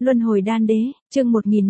Luân hồi đan đế, chương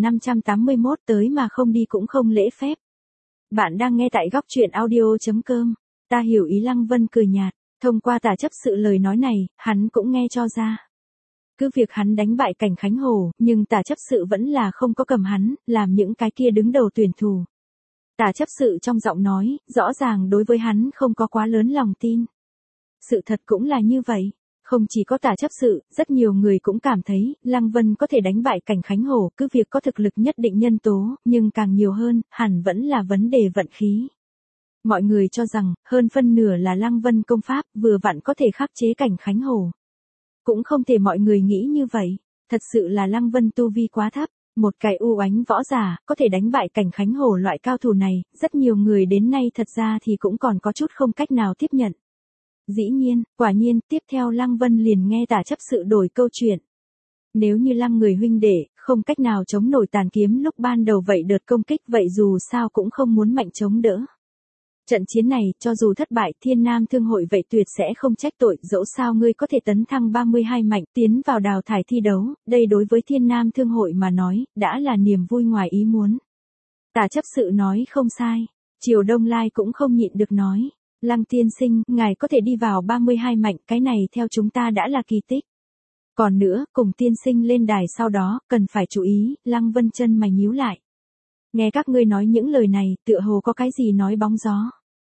1581 tới mà không đi cũng không lễ phép. Bạn đang nghe tại góc truyện audio.com. Ta hiểu ý. Lăng Vân cười nhạt, thông qua Tả chấp sự lời nói này, hắn cũng nghe cho ra. Cứ việc hắn đánh bại Cảnh Khánh Hồ, nhưng Tả chấp sự vẫn là không có cầm hắn, làm những cái kia đứng đầu tuyển thủ. Tả chấp sự trong giọng nói, rõ ràng đối với hắn không có quá lớn lòng tin. Sự thật cũng là như vậy. Không chỉ có Tả chấp sự, rất nhiều người cũng cảm thấy, Lăng Vân có thể đánh bại Cảnh Khánh Hồ, cứ việc có thực lực nhất định nhân tố, nhưng càng nhiều hơn, hẳn vẫn là vấn đề vận khí. Mọi người cho rằng, hơn phân nửa là Lăng Vân công pháp, vừa vặn có thể khắc chế Cảnh Khánh Hồ. Cũng không thể mọi người nghĩ như vậy, thật sự là Lăng Vân tu vi quá thấp, một cái u oánh võ giả, có thể đánh bại Cảnh Khánh Hồ loại cao thủ này, rất nhiều người đến nay thật ra thì cũng còn có chút không cách nào tiếp nhận. Dĩ nhiên, quả nhiên, tiếp theo Lăng Vân liền nghe Tả chấp sự đổi câu chuyện. Nếu như Lăng người huynh đệ, không cách nào chống nổi tàn kiếm lúc ban đầu vậy đợt công kích vậy dù sao cũng không muốn mạnh chống đỡ. Trận chiến này, cho dù thất bại, Thiên Nam Thương hội vậy tuyệt sẽ không trách tội, dẫu sao ngươi có thể tấn thăng 32 mạnh tiến vào đào thải thi đấu, đây đối với Thiên Nam Thương hội mà nói, đã là niềm vui ngoài ý muốn. Tả chấp sự nói không sai, Triều Đông Lai cũng không nhịn được nói. Lăng tiên sinh, ngài có thể đi vào 32 mạnh, cái này theo chúng ta đã là kỳ tích. Còn nữa, cùng tiên sinh lên đài sau đó, cần phải chú ý, Lăng Vân chân mày nhíu lại. Nghe các ngươi nói những lời này, tựa hồ có cái gì nói bóng gió.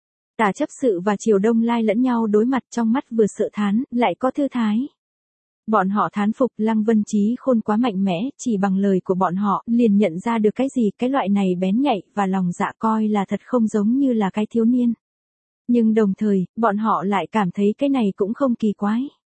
Tả chấp sự và Triều Đông Lai lẫn nhau đối mặt trong mắt vừa sợ thán, lại có thư thái. Bọn họ thán phục Lăng Vân trí khôn quá mạnh mẽ, chỉ bằng lời của bọn họ, liền nhận ra được cái gì, cái loại này bén nhạy, và lòng dạ coi là thật không giống như là cái thiếu niên. Nhưng đồng thời, bọn họ lại cảm thấy cái này cũng không kỳ quái.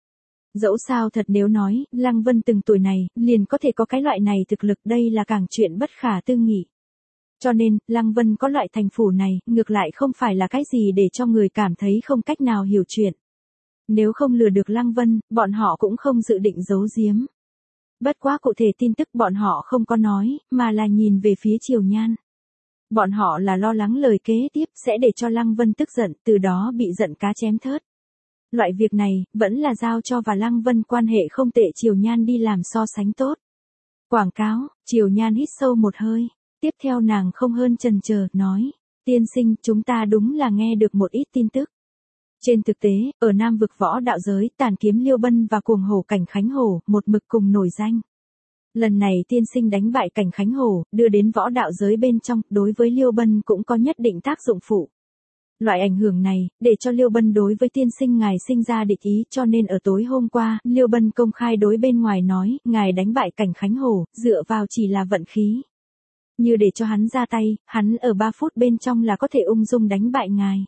Dẫu sao thật nếu nói, Lăng Vân từng tuổi này, liền có thể có cái loại này thực lực đây là càng chuyện bất khả tư nghị. Cho nên, Lăng Vân có loại thành phủ này, ngược lại không phải là cái gì để cho người cảm thấy không cách nào hiểu chuyện. Nếu không lừa được Lăng Vân, bọn họ cũng không dự định giấu giếm. Bất quá cụ thể tin tức bọn họ không có nói, mà là nhìn về phía Triều Nhan. Bọn họ là lo lắng lời kế tiếp sẽ để cho Lăng Vân tức giận, từ đó bị giận cá chém thớt. Loại việc này, vẫn là giao cho và Lăng Vân quan hệ không tệ Triều Nhan đi làm so sánh tốt. Quảng cáo, Triều Nhan hít sâu một hơi, tiếp theo nàng không hơn chần chờ, nói, tiên sinh, chúng ta đúng là nghe được một ít tin tức. Trên thực tế, ở Nam vực võ đạo giới, Tàn kiếm Liêu Bân và cuồng hổ Cảnh Khánh Hồ, một mực cùng nổi danh. Lần này tiên sinh đánh bại Cảnh Khánh Hồ, đưa đến võ đạo giới bên trong, đối với Liêu Bân cũng có nhất định tác dụng phụ. Loại ảnh hưởng này, để cho Liêu Bân đối với tiên sinh ngài sinh ra địch ý, cho nên ở tối hôm qua, Liêu Bân công khai đối bên ngoài nói, ngài đánh bại Cảnh Khánh Hồ, dựa vào chỉ là vận khí. Như để cho hắn ra tay, hắn ở 3 phút bên trong là có thể ung dung đánh bại ngài.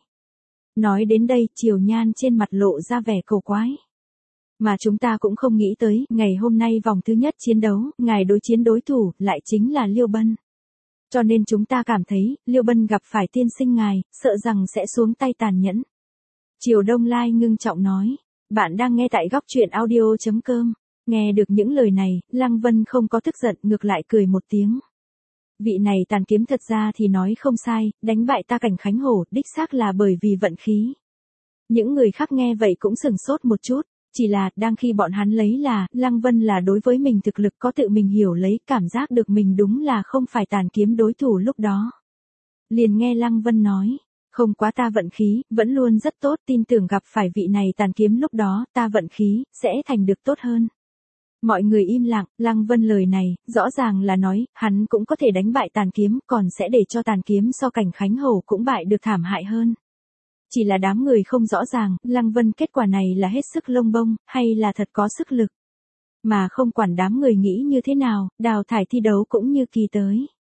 Nói đến đây, Triều Nhan trên mặt lộ ra vẻ cầu quái. Mà chúng ta cũng không nghĩ tới, ngày hôm nay vòng thứ nhất chiến đấu, ngài đối chiến đối thủ, lại chính là Liêu Bân. Cho nên chúng ta cảm thấy, Liêu Bân gặp phải tiên sinh ngài, sợ rằng sẽ xuống tay tàn nhẫn. Triều Đông Lai ngưng trọng nói, bạn đang nghe tại góc truyện audio.com. Nghe được những lời này, Lăng Vân không có tức giận, ngược lại cười một tiếng. Vị này tàn kiếm thật ra thì nói không sai, đánh bại ta Cảnh Khánh Hồ, đích xác là bởi vì vận khí. Những người khác nghe vậy cũng sửng sốt một chút. Chỉ là, đang khi bọn hắn lấy là, Lăng Vân là đối với mình thực lực có tự mình hiểu lấy, cảm giác được mình đúng là không phải tàn kiếm đối thủ lúc đó. Liền nghe Lăng Vân nói, không quá ta vận khí, vẫn luôn rất tốt, tin tưởng gặp phải vị này tàn kiếm lúc đó, ta vận khí, sẽ thành được tốt hơn. Mọi người im lặng, Lăng Vân lời này, rõ ràng là nói, hắn cũng có thể đánh bại tàn kiếm, còn sẽ để cho tàn kiếm so Cảnh Khánh Hồ cũng bại được thảm hại hơn. Chỉ là đám người không rõ ràng, Lăng Vân kết quả này là hết sức lông bông, hay là thật có sức lực. Mà không quản đám người nghĩ như thế nào, đào thải thi đấu cũng như kỳ tới.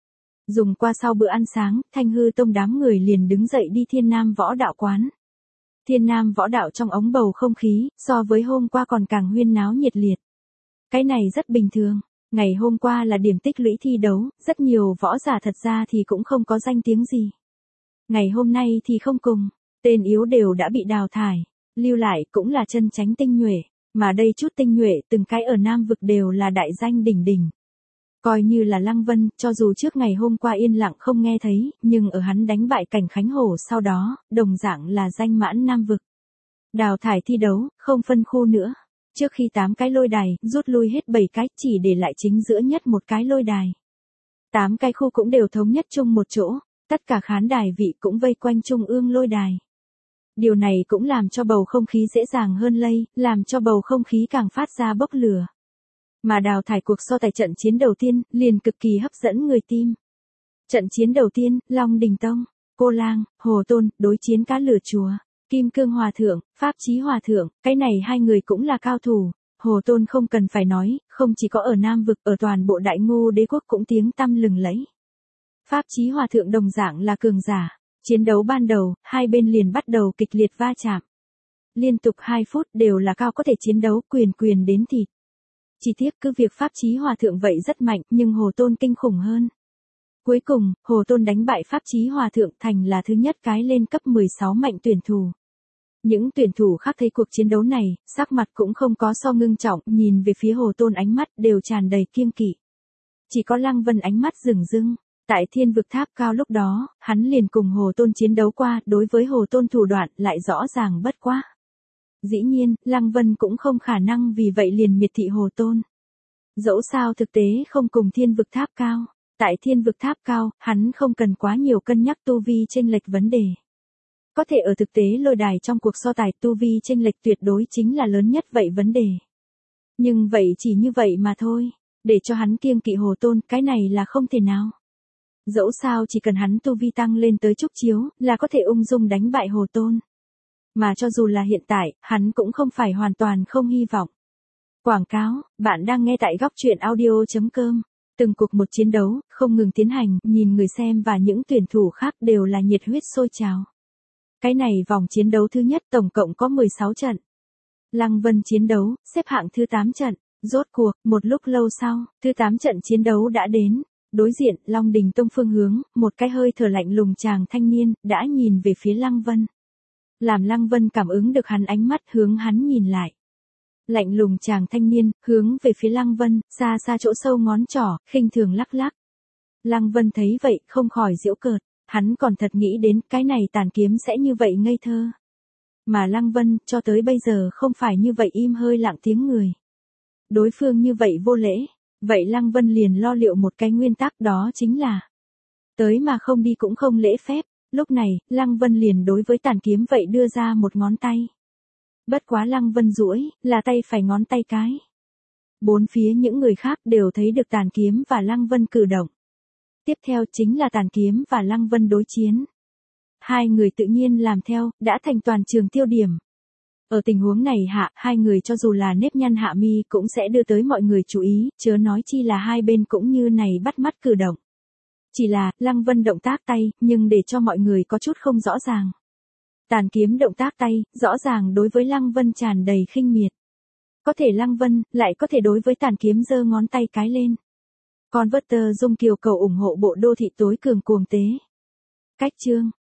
Dùng qua sau bữa ăn sáng, Thanh Hư Tông đám người liền đứng dậy đi Thiên Nam võ đạo quán. Thiên Nam võ đạo trong ống bầu không khí, so với hôm qua còn càng huyên náo nhiệt liệt. Cái này rất bình thường, ngày hôm qua là điểm tích lũy thi đấu, rất nhiều võ giả thật ra thì cũng không có danh tiếng gì. Ngày hôm nay thì không cùng. Tên yếu đều đã bị đào thải, lưu lại cũng là chân chánh tinh nhuệ, mà đây chút tinh nhuệ từng cái ở Nam vực đều là đại danh đỉnh đỉnh. Coi như là Lăng Vân, cho dù trước ngày hôm qua yên lặng không nghe thấy, nhưng ở hắn đánh bại Cảnh Khánh Hồ sau đó, đồng dạng là danh mãn Nam vực. Đào thải thi đấu, không phân khu nữa. Trước khi 8 cái lôi đài, rút lui hết 7 cái, chỉ để lại chính giữa nhất một cái lôi đài. 8 cái khu cũng đều thống nhất chung một chỗ, tất cả khán đài vị cũng vây quanh trung ương lôi đài. Điều này cũng làm cho bầu không khí dễ dàng hơn lây, làm cho bầu không khí càng phát ra bốc lửa. Mà đào thải cuộc so tài trận chiến đầu tiên, liền cực kỳ hấp dẫn người tim. Trận chiến đầu tiên, Long Đình Tông, Cô Lang, Hồ Tôn, đối chiến Cá Lửa Chùa, Kim Cương Hòa Thượng, Pháp Chí Hòa Thượng, cái này hai người cũng là cao thủ. Hồ Tôn không cần phải nói, không chỉ có ở Nam Vực, ở toàn bộ Đại Ngô Đế quốc cũng tiếng tăm lừng lẫy. Pháp Chí Hòa Thượng đồng dạng là cường giả. Chiến đấu ban đầu, hai bên liền bắt đầu kịch liệt va chạm. Liên tục 2 phút đều là cao có thể chiến đấu quyền quyền đến thịt. Chỉ tiếc cứ việc Pháp Chí Hòa Thượng vậy rất mạnh nhưng Hồ Tôn kinh khủng hơn. Cuối cùng, Hồ Tôn đánh bại Pháp Chí Hòa Thượng thành là thứ nhất cái lên cấp 16 mạnh tuyển thủ. Những tuyển thủ khác thấy cuộc chiến đấu này, sắc mặt cũng không có so ngưng trọng, nhìn về phía Hồ Tôn ánh mắt đều tràn đầy kiêng kỵ. Chỉ có Lăng Vân ánh mắt rừng rưng. Tại Thiên Vực Tháp Cao lúc đó, hắn liền cùng Hồ Tôn chiến đấu qua, đối với Hồ Tôn thủ đoạn lại rõ ràng bất quá. Dĩ nhiên, Lăng Vân cũng không khả năng vì vậy liền miệt thị Hồ Tôn. Dẫu sao thực tế không cùng Thiên Vực Tháp Cao. Tại Thiên Vực Tháp Cao, hắn không cần quá nhiều cân nhắc tu vi chênh lệch vấn đề. Có thể ở thực tế lôi đài trong cuộc so tài tu vi chênh lệch tuyệt đối chính là lớn nhất vậy vấn đề. Nhưng vậy chỉ như vậy mà thôi, để cho hắn kiêng kỵ Hồ Tôn, cái này là không thể nào. Dẫu sao chỉ cần hắn tu vi tăng lên tới trúc chiếu, là có thể ung dung đánh bại Hồ Tôn. Mà cho dù là hiện tại, hắn cũng không phải hoàn toàn không hy vọng. Quảng cáo, bạn đang nghe tại góc truyện audio.com. Từng cuộc một chiến đấu, không ngừng tiến hành, nhìn người xem và những tuyển thủ khác đều là nhiệt huyết sôi trào. Cái này vòng chiến đấu thứ nhất tổng cộng có 16 trận. Lăng Vân chiến đấu, xếp hạng thứ 8 trận. Rốt cuộc, một lúc lâu sau, thứ 8 trận chiến đấu đã đến. Đối diện, Long Đình Tông phương hướng, một cái hơi thở lạnh lùng chàng thanh niên, đã nhìn về phía Lăng Vân. Làm Lăng Vân cảm ứng được hắn ánh mắt hướng hắn nhìn lại. Lạnh lùng chàng thanh niên, hướng về phía Lăng Vân, xa xa chỗ sâu ngón trỏ, khinh thường lắc lắc. Lăng Vân thấy vậy, không khỏi giễu cợt, hắn còn thật nghĩ đến cái này tàn kiếm sẽ như vậy ngây thơ. Mà Lăng Vân, cho tới bây giờ không phải như vậy im hơi lặng tiếng người. Đối phương như vậy vô lễ. Vậy Lăng Vân liền lo liệu một cái nguyên tắc đó chính là tới mà không đi cũng không lễ phép. Lúc này, Lăng Vân liền đối với tàn kiếm vậy đưa ra một ngón tay. Bất quá Lăng Vân duỗi, là tay phải ngón tay cái. Bốn phía những người khác đều thấy được tàn kiếm và Lăng Vân cử động. Tiếp theo chính là tàn kiếm và Lăng Vân đối chiến. Hai người tự nhiên làm theo, đã thành toàn trường tiêu điểm. Ở tình huống này hạ, hai người cho dù là nếp nhăn hạ mi cũng sẽ đưa tới mọi người chú ý, chớ nói chi là hai bên cũng như này bắt mắt cử động. Chỉ là, Lăng Vân động tác tay, nhưng để cho mọi người có chút không rõ ràng. Tàn kiếm động tác tay, rõ ràng đối với Lăng Vân tràn đầy khinh miệt. Có thể Lăng Vân, lại có thể đối với tàn kiếm giơ ngón tay cái lên. Converter Dung Kiều cầu ủng hộ bộ đô thị tối cường cuồng tế. Cách chương.